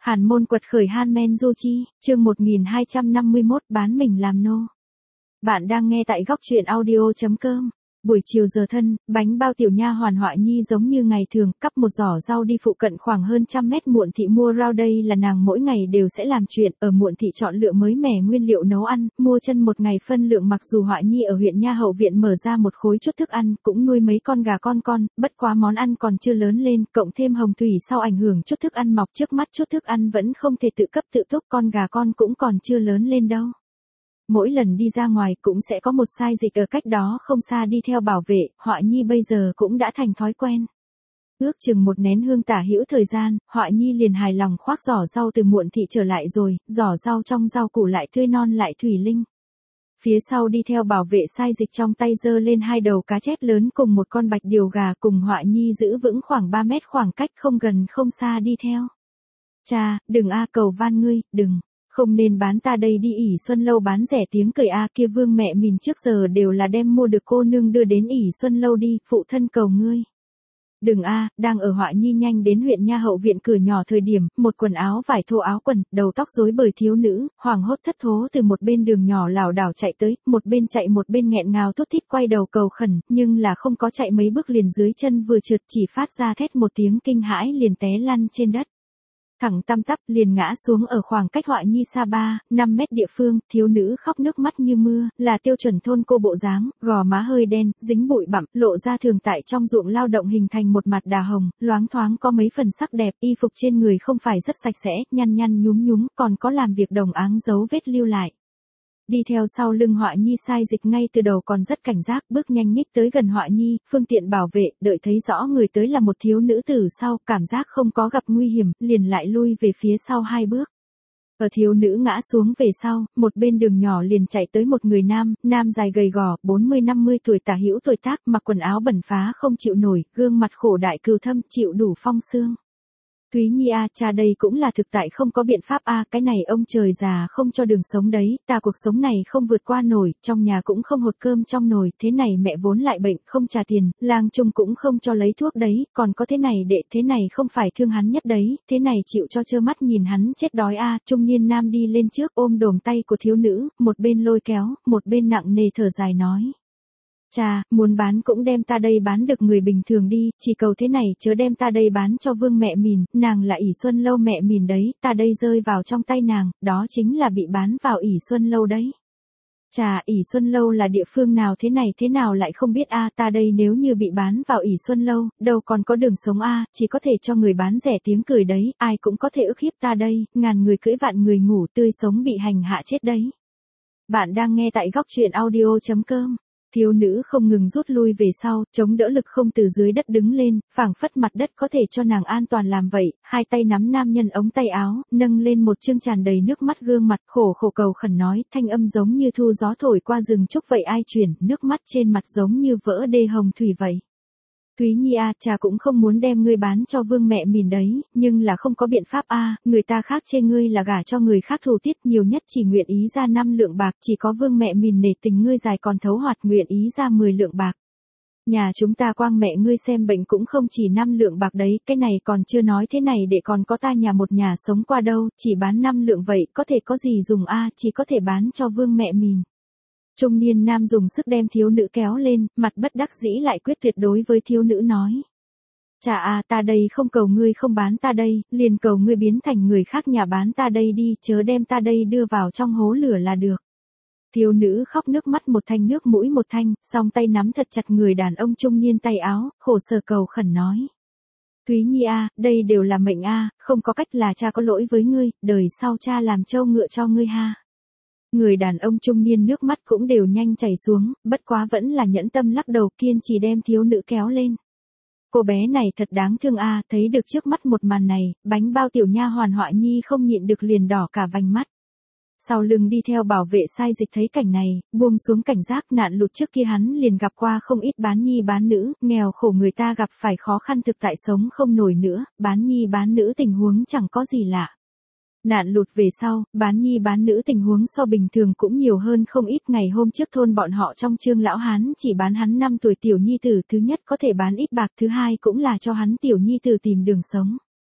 Hàn môn quật khởi Hanmen Du Chi, chương 1251 bán mình làm nô. Bạn đang nghe tại góc truyện audio.com. Buổi chiều giờ thân, bánh bao tiểu nha hoàn Họa Nhi giống như ngày thường, cắp một giỏ rau đi phụ cận khoảng hơn 100 mét Muộn Thị mua rau. Đây là nàng mỗi ngày đều sẽ làm chuyện, ở Muộn Thị chọn lựa mới mẻ nguyên liệu nấu ăn, mua chân một ngày phân lượng. Mặc dù Họa Nhi ở huyện Nha Hậu viện mở ra một khối chút thức ăn, cũng nuôi mấy con gà con, bất quá món ăn còn chưa lớn lên, cộng thêm hồng thủy sau ảnh hưởng chút thức ăn mọc trước mắt, chút thức ăn vẫn không thể tự cấp tự túc, con gà con cũng còn chưa lớn lên đâu. Mỗi lần đi ra ngoài cũng sẽ có một sai dịch ở cách đó không xa đi theo bảo vệ, Họa Nhi bây giờ cũng đã thành thói quen. Ước chừng một nén hương tả hữu thời gian, Họa Nhi liền hài lòng khoác giỏ rau từ Muộn Thị trở lại rồi, giỏ rau trong rau củ lại tươi non lại thủy linh. Phía sau đi theo bảo vệ sai dịch trong tay giơ lên hai đầu cá chép lớn cùng một con bạch điều gà, cùng Họa Nhi giữ vững khoảng 3 mét khoảng cách không gần không xa đi theo. Cha, đừng cầu van ngươi, đừng. Không nên bán ta đây đi. Ỷ Xuân Lâu bán rẻ tiếng cười kia Vương mẹ mình trước giờ đều là đem mua được cô nương đưa đến Ỷ Xuân Lâu đi, phụ thân cầu ngươi. Đừng đang ở Họa Nhi nhanh đến huyện Nha Hậu viện cửa nhỏ thời điểm, một quần áo vải thô áo quần, đầu tóc rối bời thiếu nữ, hoảng hốt thất thố từ một bên đường nhỏ lảo đảo chạy tới, một bên chạy một bên nghẹn ngào thút thít quay đầu cầu khẩn, nhưng là không có chạy mấy bước liền dưới chân vừa trượt, chỉ phát ra thét một tiếng kinh hãi liền té lăn trên đất. Thẳng tăm tắp liền ngã xuống ở khoảng cách Họa Nhi xa 3-5 mét địa phương, thiếu nữ khóc nước mắt như mưa, là tiêu chuẩn thôn cô bộ dáng, gò má hơi đen, dính bụi bặm, lộ ra thường tại trong ruộng lao động hình thành một mặt đà hồng, loáng thoáng có mấy phần sắc đẹp, y phục trên người không phải rất sạch sẽ, nhăn nhăn nhúm nhúm, còn có làm việc đồng áng dấu vết lưu lại. Đi theo sau lưng Họa Nhi sai dịch ngay từ đầu còn rất cảnh giác, bước nhanh nhích tới gần Họa Nhi, phương tiện bảo vệ, đợi thấy rõ người tới là một thiếu nữ tử sau, cảm giác không có gặp nguy hiểm, liền lại lui về phía sau 2 bước. Ở thiếu nữ ngã xuống về sau, một bên đường nhỏ liền chạy tới một người nam dài gầy gò, 40-50 tuổi tả hữu tuổi tác, mặc quần áo bẩn phá không chịu nổi, gương mặt khổ đại cừu thâm, chịu đủ phong xương. Thúy Nhi cha đây cũng là thực tại không có biện pháp cái này ông trời già không cho đường sống đấy, ta cuộc sống này không vượt qua nổi, trong nhà cũng không hột cơm trong nồi, thế này mẹ vốn lại bệnh, không trả tiền, lang trung cũng không cho lấy thuốc đấy, còn có thế này đệ, thế này không phải thương hắn nhất đấy, thế này chịu cho trơ mắt nhìn hắn chết đói trung niên nam đi lên trước ôm đồm tay của thiếu nữ, một bên lôi kéo, một bên nặng nề thở dài nói. Cha, muốn bán cũng đem ta đây bán được người bình thường đi, chỉ cầu thế này chớ đem ta đây bán cho Vương mẹ mìn, nàng là Ỷ Xuân Lâu mẹ mìn đấy, ta đây rơi vào trong tay nàng, đó chính là bị bán vào Ỷ Xuân Lâu đấy. Cha, Ỷ Xuân Lâu là địa phương nào thế nào lại không biết ta đây nếu như bị bán vào Ỷ Xuân Lâu, đâu còn có đường sống chỉ có thể cho người bán rẻ tiếng cười đấy, ai cũng có thể ức hiếp ta đây, ngàn người cưỡi vạn người ngủ, tươi sống bị hành hạ chết đấy. Bạn đang nghe tại góc truyện audio.com. Thiếu nữ không ngừng rút lui về sau, chống đỡ lực không từ dưới đất đứng lên, phảng phất mặt đất có thể cho nàng an toàn làm vậy, hai tay nắm nam nhân ống tay áo, nâng lên một chương tràn đầy nước mắt gương mặt, khổ cầu khẩn nói, thanh âm giống như thu gió thổi qua rừng trúc vậy ai chuyển, nước mắt trên mặt giống như vỡ đê hồng thủy vậy. Thúy Nhi cha cũng không muốn đem ngươi bán cho Vương mẹ mìn đấy, nhưng là không có biện pháp người ta khác chê ngươi là gả cho người khác thù tiết, nhiều nhất chỉ nguyện ý ra 5 lượng bạc, chỉ có Vương mẹ mìn nể tình ngươi dài còn thấu hoạt nguyện ý ra 10 lượng bạc. Nhà chúng ta quang mẹ ngươi xem bệnh cũng không chỉ 5 lượng bạc đấy, cái này còn chưa nói thế này để còn có ta nhà một nhà sống qua đâu, chỉ bán 5 lượng vậy, có thể có gì dùng chỉ có thể bán cho Vương mẹ mìn. Trung niên nam dùng sức đem thiếu nữ kéo lên, mặt bất đắc dĩ lại quyết tuyệt đối với thiếu nữ nói. Cha ta đây không cầu ngươi không bán ta đây, liền cầu ngươi biến thành người khác nhà bán ta đây đi, chớ đem ta đây đưa vào trong hố lửa là được. Thiếu nữ khóc nước mắt một thanh nước mũi một thanh, song tay nắm thật chặt người đàn ông trung niên tay áo, khổ sở cầu khẩn nói. Thúy Nhi đây đều là mệnh không có cách là cha có lỗi với ngươi, đời sau cha làm trâu ngựa cho ngươi ha. Người đàn ông trung niên nước mắt cũng đều nhanh chảy xuống, bất quá vẫn là nhẫn tâm lắc đầu kiên trì đem thiếu nữ kéo lên. Cô bé này thật đáng thương thấy được trước mắt một màn này, bánh bao tiểu nha hoàn Họa Nhi không nhịn được liền đỏ cả vành mắt. Sau lưng đi theo bảo vệ sai dịch thấy cảnh này, buông xuống cảnh giác nạn lụt trước kia hắn liền gặp qua không ít bán nhi bán nữ, nghèo khổ người ta gặp phải khó khăn thực tại sống không nổi nữa, bán nhi bán nữ tình huống chẳng có gì lạ. Nạn lụt về sau, bán nhi bán nữ tình huống so bình thường cũng nhiều hơn không ít. Ngày hôm trước thôn bọn họ trong Trương lão hán chỉ bán hắn 5 tuổi tiểu nhi tử, thứ nhất có thể bán ít bạc, thứ hai cũng là cho hắn tiểu nhi tử tìm đường sống.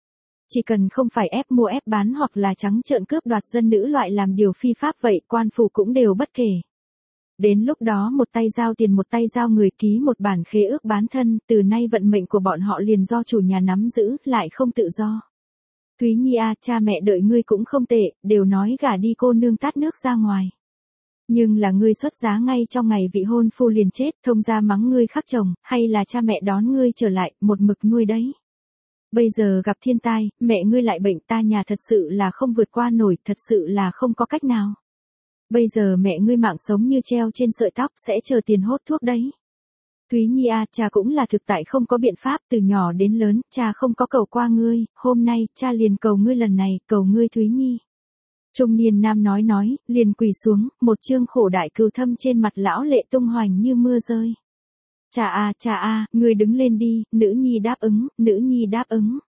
Chỉ cần không phải ép mua ép bán hoặc là trắng trợn cướp đoạt dân nữ loại làm điều phi pháp vậy, quan phủ cũng đều bất kể. Đến lúc đó một tay giao tiền một tay giao người, ký một bản khế ước bán thân, từ nay vận mệnh của bọn họ liền do chủ nhà nắm giữ, lại không tự do. Thúy Nhi à, cha mẹ đợi ngươi cũng không tệ, đều nói gả đi cô nương tát nước ra ngoài. Nhưng là ngươi xuất giá ngay trong ngày vị hôn phu liền chết, thông gia mắng ngươi khắc chồng, hay là cha mẹ đón ngươi trở lại, một mực nuôi đấy. Bây giờ gặp thiên tai, mẹ ngươi lại bệnh, ta nhà thật sự là không vượt qua nổi, thật sự là không có cách nào. Bây giờ mẹ ngươi mạng sống như treo trên sợi tóc, sẽ chờ tiền hốt thuốc đấy. Thúy Nhi à, cha cũng là thực tại không có biện pháp, từ nhỏ đến lớn, cha không có cầu qua ngươi, hôm nay, cha liền cầu ngươi lần này, cầu ngươi Thúy Nhi. Trung niên nam nói, liền quỳ xuống, một chương khổ đại cừu thâm trên mặt lão lệ tung hoành như mưa rơi. Cha à, ngươi đứng lên đi, nữ nhi đáp ứng, nữ nhi đáp ứng.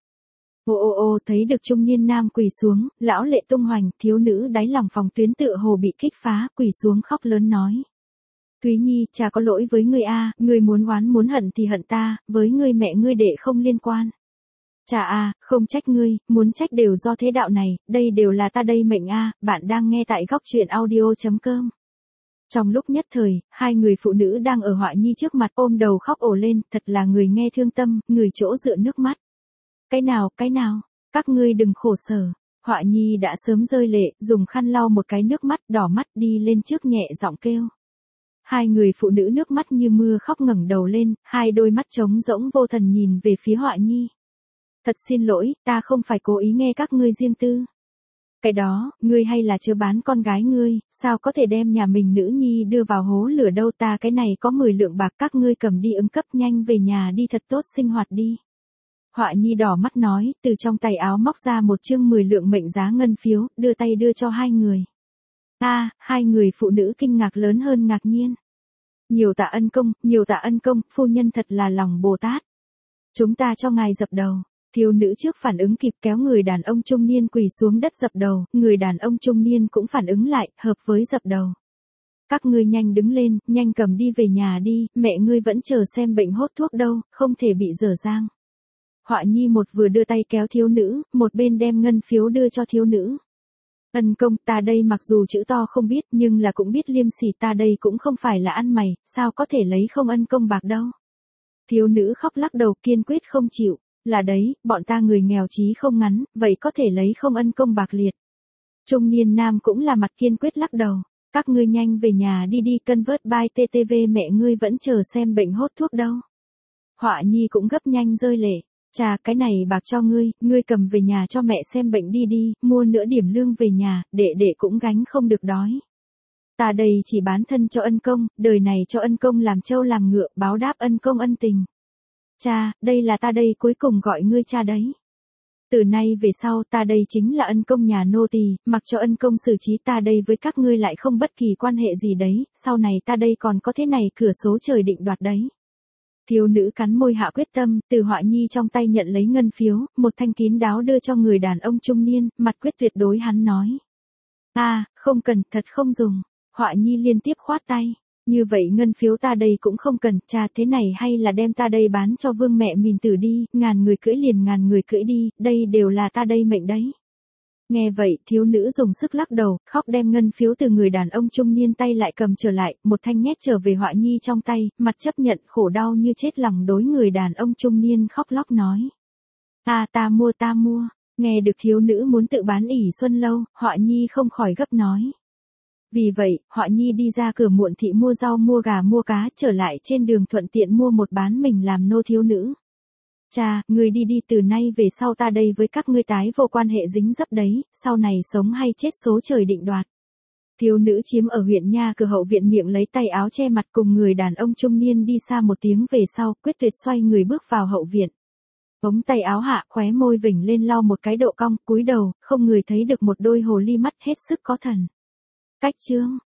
Ô, thấy được trung niên nam quỳ xuống, lão lệ tung hoành, thiếu nữ đáy lòng phòng tuyến tựa hồ bị kích phá, quỳ xuống khóc lớn nói. Thúy Nhi, cha có lỗi với ngươi a, ngươi muốn oán muốn hận thì hận ta, với ngươi mẹ ngươi đệ không liên quan. Cha a, không trách ngươi, muốn trách đều do thế đạo này, đây đều là ta đây mệnh a, bạn đang nghe tại góc truyện audio.com. Trong lúc nhất thời, hai người phụ nữ đang ở Họa Nhi trước mặt ôm đầu khóc ồ lên, thật là người nghe thương tâm, người chỗ dựa nước mắt. Cái nào, các ngươi đừng khổ sở. Họa Nhi đã sớm rơi lệ, dùng khăn lau một cái nước mắt, đỏ mắt đi lên trước nhẹ giọng kêu. Hai người phụ nữ nước mắt như mưa khóc ngẩng đầu lên, hai đôi mắt trống rỗng vô thần nhìn về phía Họa Nhi. Thật xin lỗi, ta không phải cố ý nghe các ngươi riêng tư. Cái đó, ngươi hay là chưa bán con gái ngươi, sao có thể đem nhà mình nữ nhi đưa vào hố lửa đâu, ta cái này có 10 lượng bạc, các ngươi cầm đi ứng cấp nhanh về nhà đi, thật tốt sinh hoạt đi. Họa Nhi đỏ mắt nói, từ trong tay áo móc ra một chương 10 lượng mệnh giá ngân phiếu, đưa tay đưa cho hai người. Hai người phụ nữ kinh ngạc lớn hơn ngạc nhiên. Nhiều tạ ân công, phu nhân thật là lòng Bồ Tát. Chúng ta cho ngài dập đầu. Thiếu nữ trước phản ứng kịp kéo người đàn ông trung niên quỳ xuống đất dập đầu, người đàn ông trung niên cũng phản ứng lại, hợp với dập đầu. Các ngươi nhanh đứng lên, nhanh cầm đi về nhà đi, mẹ ngươi vẫn chờ xem bệnh hốt thuốc đâu, không thể bị dở dang. Họa Nhi một vừa đưa tay kéo thiếu nữ, một bên đem ngân phiếu đưa cho thiếu nữ. Ân công, ta đây mặc dù chữ to không biết nhưng là cũng biết liêm sỉ, ta đây cũng không phải là ăn mày, sao có thể lấy không ân công bạc đâu. Thiếu nữ khóc lắc đầu kiên quyết không chịu, là đấy, bọn ta người nghèo chí không ngắn, vậy có thể lấy không ân công bạc liệt. Trung niên nam cũng là mặt kiên quyết lắc đầu, các ngươi nhanh về nhà đi convert by TTV, mẹ ngươi vẫn chờ xem bệnh hốt thuốc đâu. Họa Nhi cũng gấp nhanh rơi lệ. Cha, cái này bạc cho ngươi cầm về nhà cho mẹ xem bệnh đi, mua nửa điểm lương về nhà, đệ cũng gánh không được đói. Ta đây chỉ bán thân cho ân công, đời này cho ân công làm trâu làm ngựa, báo đáp ân công ân tình. Cha, đây là ta đây cuối cùng gọi ngươi cha đấy. Từ nay về sau ta đây chính là ân công nhà nô tỳ, mặc cho ân công xử trí, ta đây với các ngươi lại không bất kỳ quan hệ gì đấy, sau này ta đây còn có thế này cửa số trời định đoạt đấy. Thiếu nữ cắn môi hạ quyết tâm, từ Họa Nhi trong tay nhận lấy ngân phiếu, một thanh kín đáo đưa cho người đàn ông trung niên, mặt quyết tuyệt đối hắn nói. Không cần, thật không dùng. Họa Nhi liên tiếp khoát tay. Như vậy ngân phiếu ta đây cũng không cần, cha, thế này hay là đem ta đây bán cho vương mẹ mình tử đi, ngàn người cưỡi liền ngàn người cưỡi đi, đây đều là ta đây mệnh đấy. Nghe vậy, thiếu nữ dùng sức lắc đầu, khóc đem ngân phiếu từ người đàn ông trung niên tay lại cầm trở lại, một thanh nhét trở về Họa Nhi trong tay, mặt chấp nhận khổ đau như chết lòng đối người đàn ông trung niên khóc lóc nói. Ta mua, nghe được thiếu nữ muốn tự bán ỉ xuân lâu, Họa Nhi không khỏi gấp nói. Vì vậy, Họa Nhi đi ra cửa muộn thị mua rau mua gà mua cá, trở lại trên đường thuận tiện mua một bán mình làm nô thiếu nữ. Cha, ngươi đi từ nay về sau ta đây với các ngươi tái vô quan hệ dính dấp đấy, sau này sống hay chết số trời định đoạt. Thiếu nữ chiếm ở huyện nha cửa hậu viện miệng lấy tay áo che mặt cùng người đàn ông trung niên đi xa một tiếng về sau, quyết tuyệt xoay người bước vào hậu viện. Ống tay áo hạ, khóe môi vểnh lên lau một cái độ cong, cúi đầu, không người thấy được một đôi hồ ly mắt hết sức có thần. Cách chương